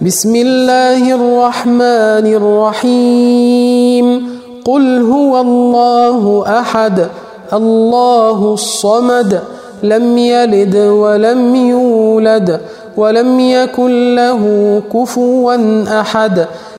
بسم الله الرحمن الرحيم قل هو الله أحد الله الصمد لم يلد ولم يولد ولم يكن له كفوا أحد